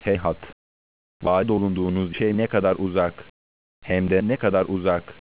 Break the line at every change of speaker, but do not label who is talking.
Heyhat! Vaat olunduğunuz şey ne kadar uzak, hem de ne kadar uzak.